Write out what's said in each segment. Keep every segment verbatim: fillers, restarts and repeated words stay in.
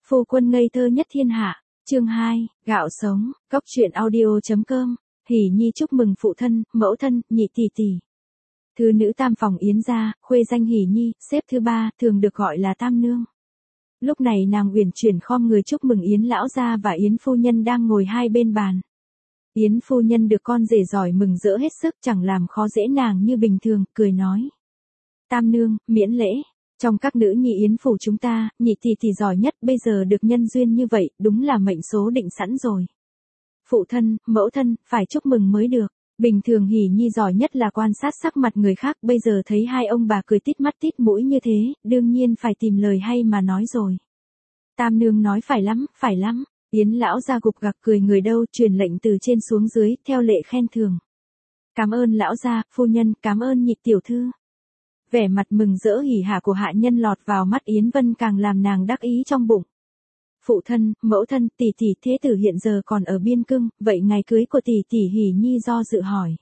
Phu quân ngây thơ nhất thiên hạ, chương hai, gạo sống, cóc truyện audio.com, Hỉ Nhi chúc mừng phụ thân, mẫu thân, nhị tỷ tỷ. Thứ nữ tam phòng Yến gia, khuê danh Hỉ Nhi, xếp thứ ba, thường được gọi là tam nương. Lúc này nàng uyển chuyển khom người chúc mừng Yến lão gia và Yến phu nhân đang ngồi hai bên bàn. Yến phu nhân được con rể giỏi mừng rỡ hết sức, chẳng làm khó dễ nàng như bình thường, cười nói: Tam nương, miễn lễ. Trong các nữ nhi Yến phủ chúng ta, nhị tỷ tỷ giỏi nhất, bây giờ được nhân duyên như vậy, đúng là mệnh số định sẵn rồi. Phụ thân, mẫu thân, phải chúc mừng mới được. Bình thường Hỉ Nhi giỏi nhất là quan sát sắc mặt người khác, bây giờ thấy hai ông bà cười tít mắt tít mũi như thế, đương nhiên phải tìm lời hay mà nói rồi. Tam nương nói phải lắm, phải lắm. Yến lão gia gục gặc cười người đâu, truyền lệnh từ trên xuống dưới, theo lệ khen thường. Cảm ơn lão gia, phu nhân, cảm ơn nhị tiểu thư. Vẻ mặt mừng rỡ hỉ hả của hạ nhân lọt vào mắt Yến Vân càng làm nàng đắc ý trong bụng. Phụ thân, mẫu thân, tỷ tỷ, thế tử hiện giờ còn ở biên cương, vậy ngày cưới của tỷ tỷ Hỉ Nhi do dự hỏi.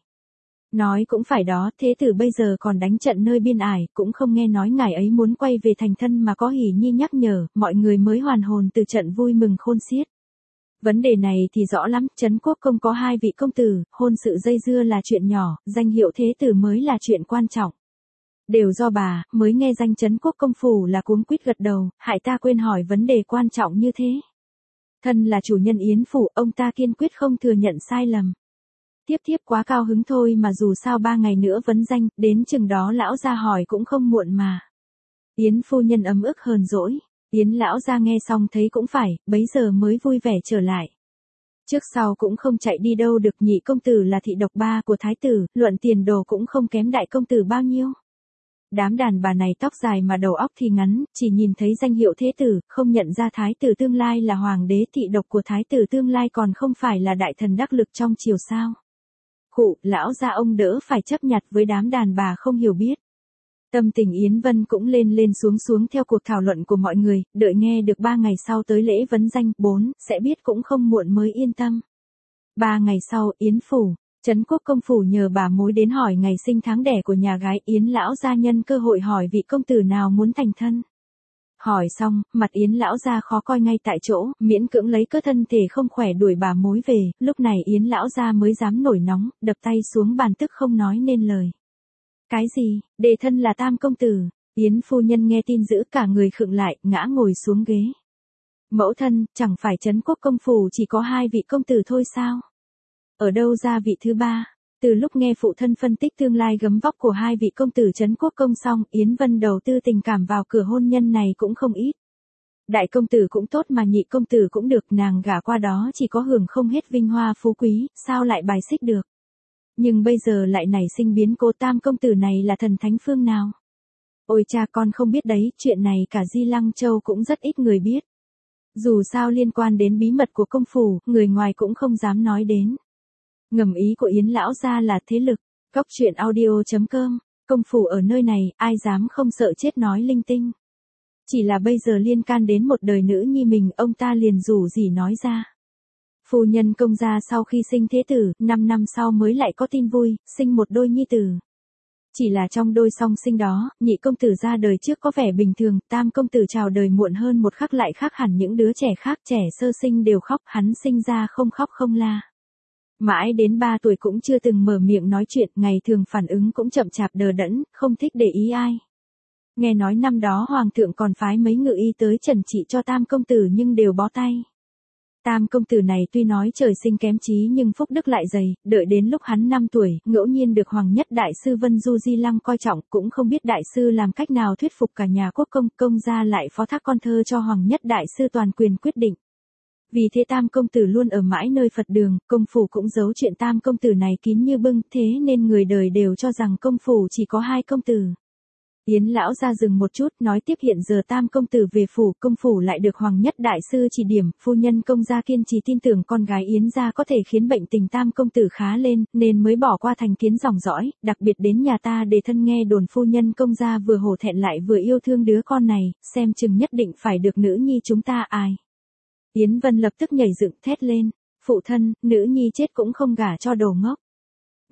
Nói cũng phải đó, thế tử bây giờ còn đánh trận nơi biên ải, cũng không nghe nói ngài ấy muốn quay về thành thân mà có Hỉ Nhi nhắc nhở, mọi người mới hoàn hồn từ trận vui mừng khôn xiết. Vấn đề này thì rõ lắm, Trấn Quốc công có hai vị công tử, hôn sự dây dưa là chuyện nhỏ, danh hiệu thế tử mới là chuyện quan trọng. Đều do bà, mới nghe danh Trấn Quốc công phủ là cuống quýt gật đầu, hại ta quên hỏi vấn đề quan trọng như thế. Thân là chủ nhân Yến phủ, ông ta kiên quyết không thừa nhận sai lầm. Tiếp tiếp quá cao hứng thôi mà dù sao ba ngày nữa vấn danh, đến chừng đó lão gia hỏi cũng không muộn mà. Yến phu nhân ấm ức hờn dỗi, Yến lão gia nghe xong thấy cũng phải, bấy giờ mới vui vẻ trở lại. Trước sau cũng không chạy đi đâu được, nhị công tử là thị độc ba của thái tử, luận tiền đồ cũng không kém đại công tử bao nhiêu. Đám đàn bà này tóc dài mà đầu óc thì ngắn, chỉ nhìn thấy danh hiệu thế tử, không nhận ra thái tử tương lai là hoàng đế, thị độc của thái tử tương lai còn không phải là đại thần đắc lực trong triều sao. Khụ, lão gia ông đỡ phải chấp nhặt với đám đàn bà không hiểu biết. Tâm tình Yến Vân cũng lên lên xuống xuống theo cuộc thảo luận của mọi người, đợi nghe được ba ngày sau tới lễ vấn danh, bốn, sẽ biết cũng không muộn mới yên tâm. Ba ngày sau, Yến phủ. Trấn Quốc công phủ nhờ bà mối đến hỏi ngày sinh tháng đẻ của nhà gái, Yến lão gia nhân cơ hội hỏi vị công tử nào muốn thành thân. Hỏi xong, mặt Yến lão gia khó coi ngay tại chỗ, miễn cưỡng lấy cớ thân thể không khỏe đuổi bà mối về, lúc này Yến lão gia mới dám nổi nóng, đập tay xuống bàn tức không nói nên lời. Cái gì, đề thân là tam công tử? Yến phu nhân nghe tin dữ cả người khựng lại, ngã ngồi xuống ghế. Mẫu thân, chẳng phải Trấn Quốc công phủ chỉ có hai vị công tử thôi sao? Ở đâu ra vị thứ ba? Từ lúc nghe phụ thân phân tích tương lai gấm vóc của hai vị công tử Trấn Quốc công xong, Yến Vân đầu tư tình cảm vào cửa hôn nhân này cũng không ít. Đại công tử cũng tốt mà nhị công tử cũng được, nàng gả qua đó chỉ có hưởng không hết vinh hoa phú quý, sao lại bài xích được. Nhưng bây giờ lại nảy sinh biến cố, tam công tử này là thần thánh phương nào? Ôi cha, con không biết đấy, chuyện này cả Di Lăng Châu cũng rất ít người biết. Dù sao liên quan đến bí mật của công phủ, người ngoài cũng không dám nói đến. Ngầm ý của Yến lão gia là thế lực, cóc truyện audio.com, công phủ ở nơi này, ai dám không sợ chết nói linh tinh. Chỉ là bây giờ liên can đến một đời nữ nhi mình, ông ta liền rủ gì nói ra. Phu nhân công gia sau khi sinh thế tử, năm năm sau mới lại có tin vui, sinh một đôi nhi tử. Chỉ là trong đôi song sinh đó, nhị công tử ra đời trước có vẻ bình thường, tam công tử chào đời muộn hơn một khắc lại khác hẳn những đứa trẻ khác, trẻ sơ sinh đều khóc, hắn sinh ra không khóc không la. Mãi đến ba tuổi cũng chưa từng mở miệng nói chuyện, ngày thường phản ứng cũng chậm chạp đờ đẫn, không thích để ý ai. Nghe nói năm đó hoàng thượng còn phái mấy ngự y tới trần trị cho tam công tử nhưng đều bó tay. Tam công tử này tuy nói trời sinh kém trí nhưng phúc đức lại dày, đợi đến lúc hắn năm tuổi, ngẫu nhiên được Hoàng Nhất Đại Sư Vân Du Di Lăng coi trọng, cũng không biết Đại Sư làm cách nào thuyết phục cả nhà quốc công, công gia lại phó thác con thơ cho Hoàng Nhất Đại Sư toàn quyền quyết định. Vì thế tam công tử luôn ở mãi nơi Phật đường, công phủ cũng giấu chuyện tam công tử này kín như bưng, thế nên người đời đều cho rằng công phủ chỉ có hai công tử. Yến lão ra dừng một chút, nói tiếp hiện giờ tam công tử về phủ, công phủ lại được Hoàng Nhất Đại Sư chỉ điểm, phu nhân công gia kiên trì tin tưởng con gái Yến gia có thể khiến bệnh tình tam công tử khá lên, nên mới bỏ qua thành kiến dòng dõi, đặc biệt đến nhà ta để thân nghe đồn phu nhân công gia vừa hổ thẹn lại vừa yêu thương đứa con này, xem chừng nhất định phải được nữ nhi chúng ta ai. Yến Vân lập tức nhảy dựng thét lên, phụ thân, nữ nhi chết cũng không gả cho đồ ngốc.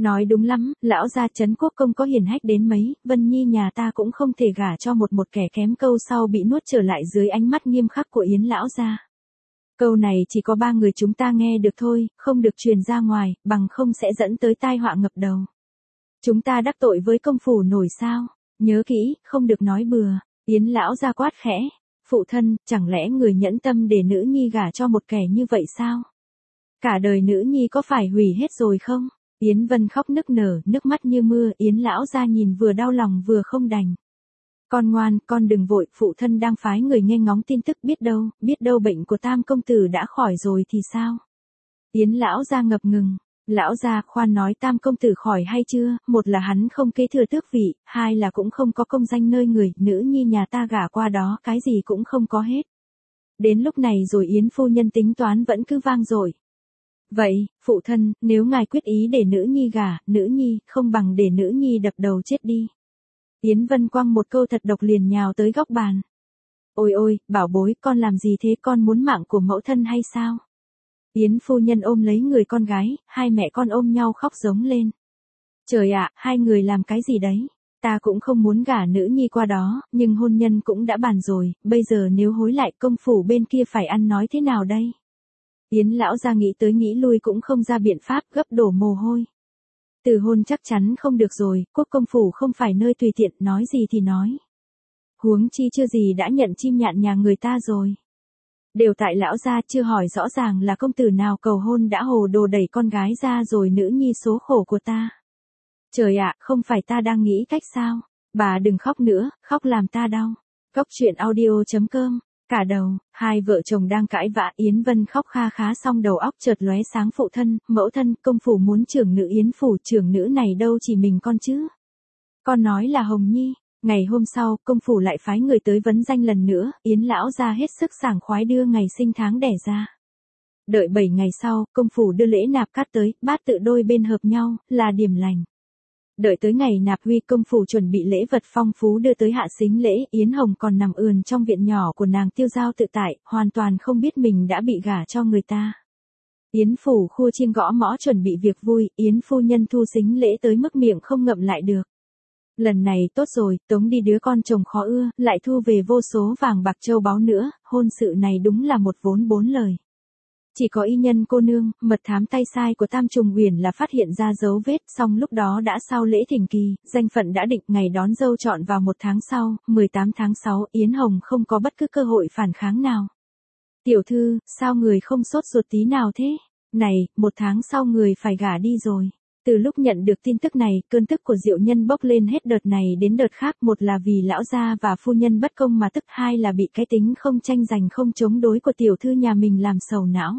Nói đúng lắm, lão gia Trấn Quốc công có hiển hách đến mấy, Vân Nhi nhà ta cũng không thể gả cho một một kẻ kém, câu sau bị nuốt trở lại dưới ánh mắt nghiêm khắc của Yến lão gia. Câu này chỉ có ba người chúng ta nghe được thôi, không được truyền ra ngoài, bằng không sẽ dẫn tới tai họa ngập đầu. Chúng ta đắc tội với công phủ nổi sao? Nhớ kỹ, không được nói bừa. Yến lão gia quát khẽ. Phụ thân, chẳng lẽ người nhẫn tâm để nữ nhi gả cho một kẻ như vậy sao? Cả đời nữ nhi có phải hủy hết rồi không? Yến Vân khóc nức nở, nước mắt như mưa, Yến lão gia nhìn vừa đau lòng vừa không đành. Con ngoan, con đừng vội, phụ thân đang phái người nghe ngóng tin tức, biết đâu, biết đâu bệnh của Tam công tử đã khỏi rồi thì sao? Yến lão gia ngập ngừng. Lão gia, khoan nói Tam công tử khỏi hay chưa, một là hắn không kế thừa tước vị, hai là cũng không có công danh nơi người, nữ nhi nhà ta gả qua đó cái gì cũng không có hết. Đến lúc này rồi Yến phu nhân tính toán vẫn cứ vang dội. Vậy, phụ thân, nếu ngài quyết ý để nữ nhi gả, nữ nhi, không bằng để nữ nhi đập đầu chết đi. Yến Vân quăng một câu thật độc liền nhào tới góc bàn. Ôi ôi, bảo bối, con làm gì thế, con muốn mạng của mẫu thân hay sao? Yến phu nhân ôm lấy người con gái, hai mẹ con ôm nhau khóc giống lên. Trời ạ, hai người làm cái gì đấy? Ta cũng không muốn gả nữ nhi qua đó, nhưng hôn nhân cũng đã bàn rồi, bây giờ nếu hối lại công phủ bên kia phải ăn nói thế nào đây? Yến lão gia nghĩ tới nghĩ lui cũng không ra biện pháp, gấp đổ mồ hôi. Từ hôn chắc chắn không được rồi, quốc công phủ không phải nơi tùy tiện, nói gì thì nói. Huống chi chưa gì đã nhận chim nhạn nhà người ta rồi. Đều tại lão gia chưa hỏi rõ ràng là công tử nào cầu hôn đã hồ đồ đẩy con gái ra rồi, nữ nhi số khổ của ta. Trời ạ, không phải ta đang nghĩ cách sao? Bà đừng khóc nữa, khóc làm ta đau. Cốc truyện audio chấm com. Cả đầu, hai vợ chồng đang cãi vã, Yến Vân khóc kha khá xong đầu óc chợt lóe sáng, phụ thân, mẫu thân, công phủ muốn trưởng nữ Yến phủ, trưởng nữ này đâu chỉ mình con chứ. Con nói là Hồng Nhi. Ngày hôm sau, công phủ lại phái người tới vấn danh lần nữa, Yến lão ra hết sức sảng khoái đưa ngày sinh tháng đẻ ra. Đợi bảy ngày sau, công phủ đưa lễ nạp cát tới, bát tự đôi bên hợp nhau, là điểm lành. Đợi tới ngày nạp huy, công phủ chuẩn bị lễ vật phong phú đưa tới hạ sính lễ, Yến Hồng còn nằm ườn trong viện nhỏ của nàng tiêu dao tự tại, hoàn toàn không biết mình đã bị gả cho người ta. Yến phủ khua chiêng gõ mõ chuẩn bị việc vui, Yến phu nhân thu sính lễ tới mức miệng không ngậm lại được. Lần này tốt rồi, tống đi đứa con chồng khó ưa, lại thu về vô số vàng bạc châu báu nữa, hôn sự này đúng là một vốn bốn lời. Chỉ có y nhân cô nương, mật thám tay sai của Tam Trùng Huyền là phát hiện ra dấu vết, xong lúc đó đã sau lễ thỉnh kỳ, danh phận đã định, ngày đón dâu chọn vào một tháng sau, mười tám tháng sáu, Yến Hồng không có bất cứ cơ hội phản kháng nào. Tiểu thư, sao người không sốt ruột tí nào thế? Này, một tháng sau người phải gả đi rồi. Từ lúc nhận được tin tức này, cơn tức của Diệu Nhân bốc lên hết đợt này đến đợt khác, một là vì lão gia và phu nhân bất công mà tức, hai là bị cái tính không tranh giành không chống đối của tiểu thư nhà mình làm sầu não.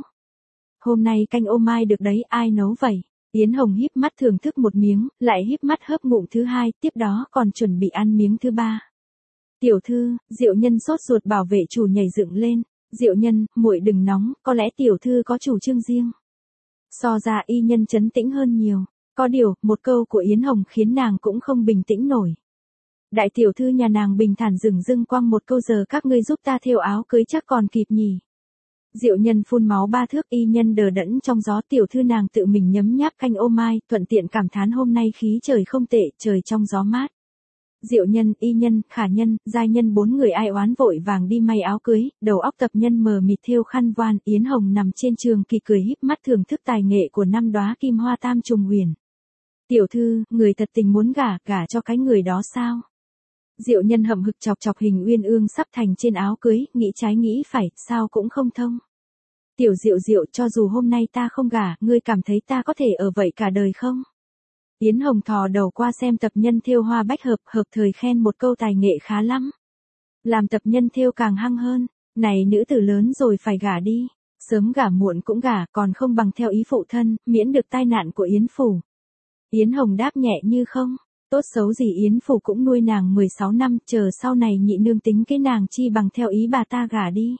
Hôm nay canh ô mai được đấy, ai nấu vậy? Yến Hồng híp mắt thưởng thức một miếng, lại híp mắt hớp ngụm thứ hai, tiếp đó còn chuẩn bị ăn miếng thứ ba. Tiểu thư, Diệu Nhân sốt ruột bảo vệ chủ nhảy dựng lên. Diệu Nhân, muội đừng nóng, có lẽ tiểu thư có chủ trương riêng. So ra y nhân trấn tĩnh hơn nhiều. Có điều, một câu của Yến Hồng khiến nàng cũng không bình tĩnh nổi. Đại tiểu thư nhà nàng bình thản dửng dưng quăng một câu, giờ các ngươi giúp ta thêu áo cưới chắc còn kịp nhỉ. Diệu Nhân phun máu ba thước, y nhân đờ đẫn trong gió, tiểu thư nàng tự mình nhấm nháp canh ô mai, thuận tiện cảm thán hôm nay khí trời không tệ, trời trong gió mát. Diệu Nhân, y nhân, khả nhân, giai nhân bốn người ai oán vội vàng đi may áo cưới, đầu óc tập nhân mờ mịt thêu khăn voan, Yến Hồng nằm trên trường kỳ cười híp mắt thưởng thức tài nghệ của năm đóa kim hoa Tam Trùng Huyền. Tiểu thư, người thật tình muốn gả, gả cho cái người đó sao? Diệu Nhân hậm hực chọc chọc hình uyên ương sắp thành trên áo cưới, nghĩ trái nghĩ phải, sao cũng không thông. Tiểu Diệu Diệu, cho dù hôm nay ta không gả, ngươi cảm thấy ta có thể ở vậy cả đời không? Yến Hồng thò đầu qua xem tập nhân thêu hoa bách hợp, hợp thời khen một câu tài nghệ khá lắm. Làm tập nhân thêu càng hăng hơn, này nữ tử lớn rồi phải gả đi, sớm gả muộn cũng gả, còn không bằng theo ý phụ thân, miễn được tai nạn của Yến phủ. Yến Hồng đáp nhẹ như không, tốt xấu gì Yến phủ cũng nuôi nàng mười sáu năm, chờ sau này nhị nương tính cái nàng chi bằng theo ý bà ta gả đi.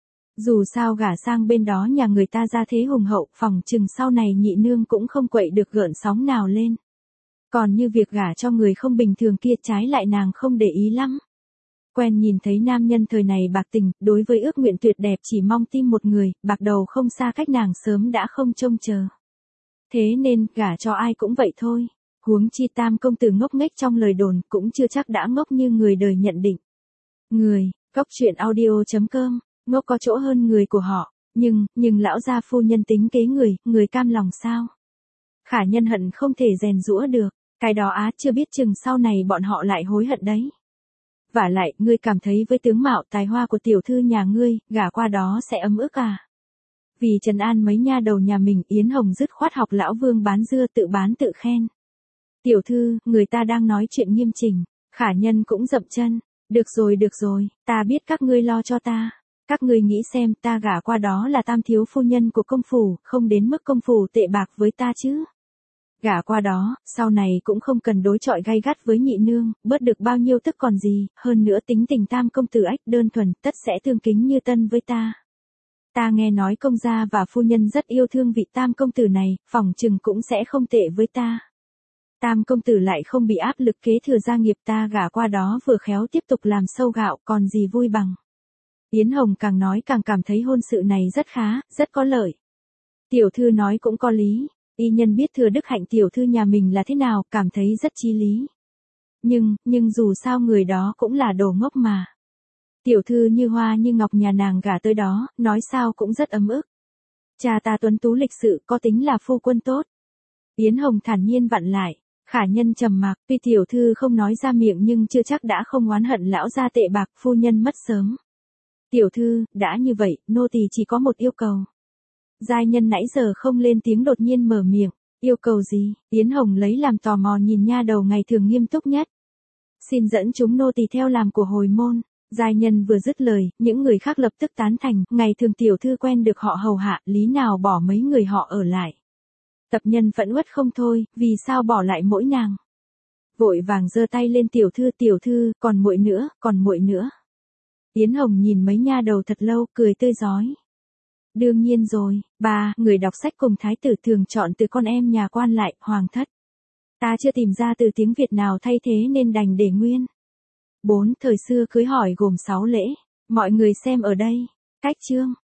Dù sao gả sang bên đó nhà người ta ra thế hùng hậu, phòng chừng sau này nhị nương cũng không quậy được gợn sóng nào lên. Còn như việc gả cho người không bình thường kia, trái lại nàng không để ý lắm. Quen nhìn thấy nam nhân thời này bạc tình, đối với ước nguyện tuyệt đẹp chỉ mong tim một người, bạc đầu không xa cách nàng sớm đã không trông chờ. Thế nên, gả cho ai cũng vậy thôi. Huống chi Tam công tử ngốc nghếch trong lời đồn, cũng chưa chắc đã ngốc như người đời nhận định. Người, góc truyện audio.com, ngốc có chỗ hơn người của họ, nhưng, nhưng lão gia phu nhân tính kế người, người cam lòng sao? Khả Nhân hận không thể rèn giũa được, cái đó á chưa biết chừng sau này bọn họ lại hối hận đấy. Vả lại, ngươi cảm thấy với tướng mạo tài hoa của tiểu thư nhà ngươi, gả qua đó sẽ ấm ức à? Vì trấn an mấy nha đầu nhà mình, Yến Hồng dứt khoát học lão Vương bán dưa tự bán tự khen. Tiểu thư, người ta đang nói chuyện nghiêm chỉnh. Khả Nhân cũng dậm chân. Được rồi được rồi, ta biết các ngươi lo cho ta. Các ngươi nghĩ xem, ta gả qua đó là tam thiếu phu nhân của công phủ, không đến mức công phủ tệ bạc với ta chứ. Gả qua đó, sau này cũng không cần đối chọi gay gắt với nhị nương, bớt được bao nhiêu tức còn gì, hơn nữa tính tình Tam công tử ách đơn thuần, tất sẽ thương kính như tân với ta. Ta nghe nói công gia và phu nhân rất yêu thương vị Tam công tử này, phỏng chừng cũng sẽ không tệ với ta. Tam công tử lại không bị áp lực kế thừa gia nghiệp, ta gả qua đó vừa khéo tiếp tục làm sâu gạo, còn gì vui bằng. Yến Hồng càng nói càng cảm thấy hôn sự này rất khá, rất có lợi. Tiểu thư nói cũng có lý, y nhân biết thừa đức hạnh tiểu thư nhà mình là thế nào, cảm thấy rất chí lý. Nhưng, nhưng dù sao người đó cũng là đồ ngốc mà. Tiểu thư như hoa như ngọc nhà nàng gả tới đó, nói sao cũng rất ấm ức. Cha ta tuấn tú lịch sự, có tính là phu quân tốt. Yến Hồng thản nhiên vặn lại. Khả Nhân trầm mặc, tuy tiểu thư không nói ra miệng nhưng chưa chắc đã không oán hận lão gia tệ bạc, phu nhân mất sớm. Tiểu thư, đã như vậy, nô tỳ chỉ có một yêu cầu. Giai nhân nãy giờ không lên tiếng đột nhiên mở miệng, yêu cầu gì? Yến Hồng lấy làm tò mò nhìn nha đầu ngày thường nghiêm túc nhất. Xin dẫn chúng nô tỳ theo làm của hồi môn. Giai nhân vừa dứt lời, những người khác lập tức tán thành, ngày thường tiểu thư quen được họ hầu hạ, lý nào bỏ mấy người họ ở lại. Tập nhân phẫn uất không thôi, vì sao bỏ lại mỗi nàng. Vội vàng giơ tay lên tiểu thư, tiểu thư, còn muội nữa, còn muội nữa. Yến Hồng nhìn mấy nha đầu thật lâu, cười tươi rói. Đương nhiên rồi, bà, người đọc sách cùng thái tử thường chọn từ con em nhà quan lại, hoàng thất. Ta chưa tìm ra từ tiếng Việt nào thay thế nên đành để nguyên. bốn. Thời xưa cưới hỏi gồm sáu lễ. Mọi người xem ở đây. Cách chương.